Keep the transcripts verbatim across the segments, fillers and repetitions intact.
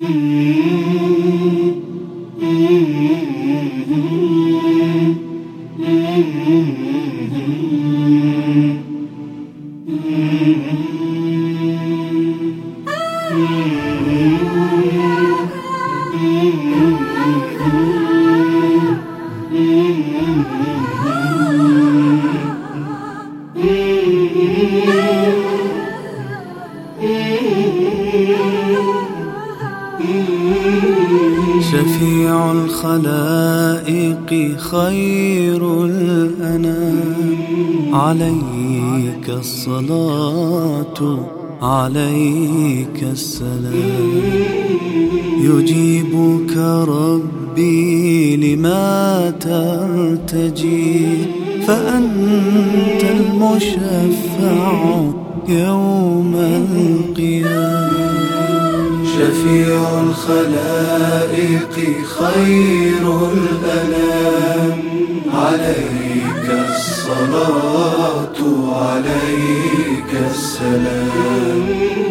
شفيع الخلائق خير الأنام، عليك الصلاة عليك السلام. يجيبك ربي لما ترتجي، فأنت المشفع يوم القيامة. شفيع الخلائق خير الأنام، عليك الصلاة عليك السلام.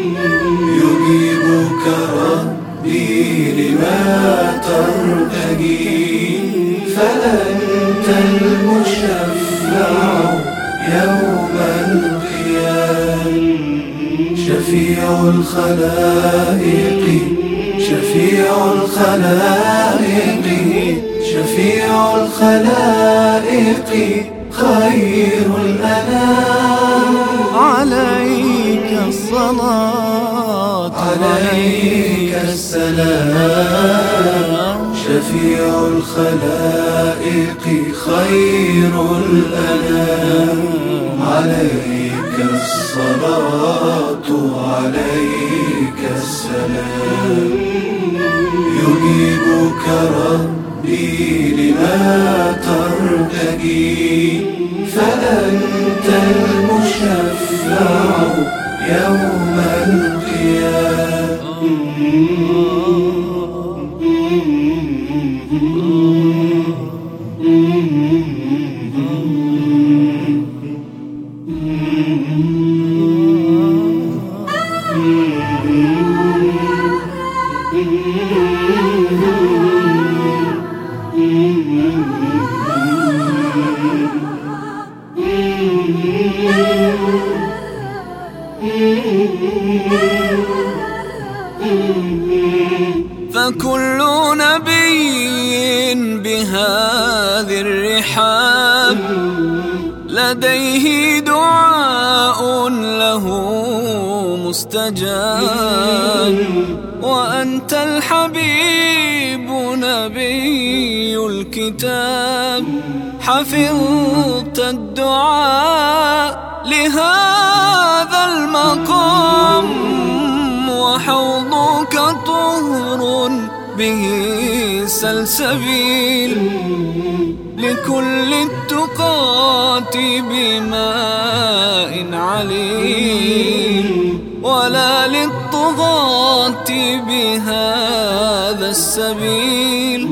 يجيبك ربي لما ترتجي، فأنت المشفع يوم القيامة. شفيع الخلائق شفيع الخلائق شفيع الخلائق خير الأنام، عليك الصلاة عليك السلام. شفيع الخلائق خير الأنام، عليك الصلاة عليك السلام. يجيبك ربي لما ترتجي، فأنت المشفع يوم القيامة. فكل نبي بهذه الرحاب لديه دعاء له مستجاب، وأنت الحبيب نبي الكتاب، حفظت الدعاء لهذا المقام، وحوضك طهر به سلسبيل، لكل التقاة بماء عليل، ولا للطغاة بهذا السبيل،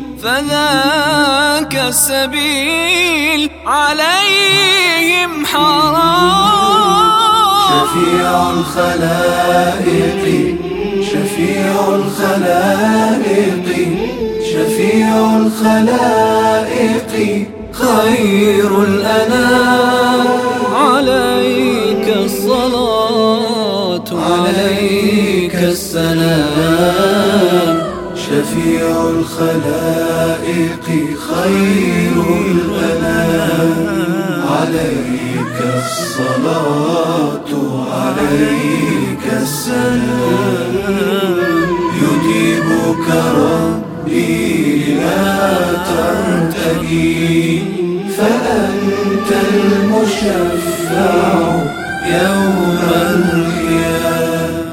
فذاك السبيل عليهم حرام. شفيع الخلائق شفيع الخلائق شفيع الخلائق خير الأنام، عليك الصلاة عليك السلام. شفيع الخلائق خير الأنام، عليك الصلاة عليك السلام. يجيبك ربي لما ترتجي، فأنت المشفع يوم القيامة.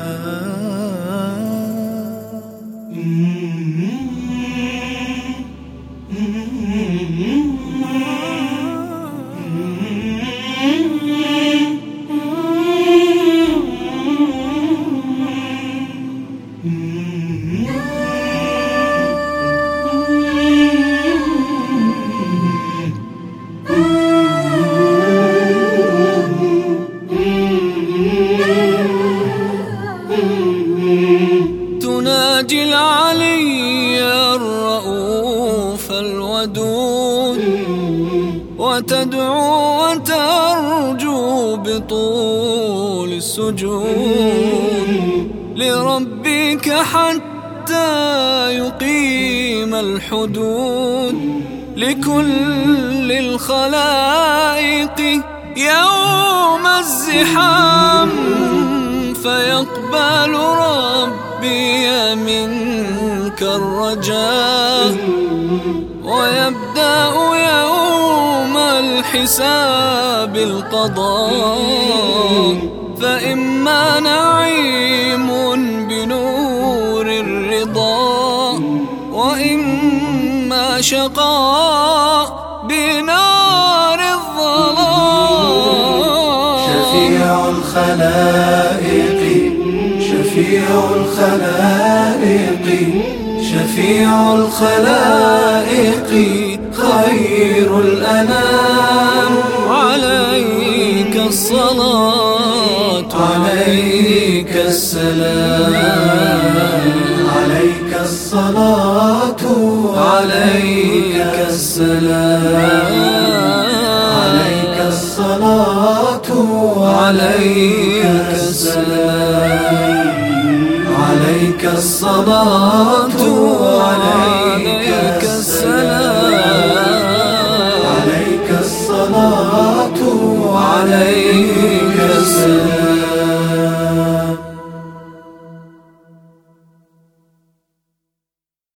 العلي الرؤوف الودود، وتدعو وترجو بطول السجود لربك حتى يقيم الحدود لكل الخلائق يوم الزحام، فيقبل ربي منك الرجاء، ويبدأ يوم الحساب القضاء، فإما نعيم بنور الرضا، وإما شقاء بنار الظلام. شفيع الخلائق شفيع الخلائق شفيع الخلائق خير الأنام، عليك الصلاة عليك السلام، عليك الصلاة عليك السلام، عليك الصلاة عليك السلام، عليك الصلاة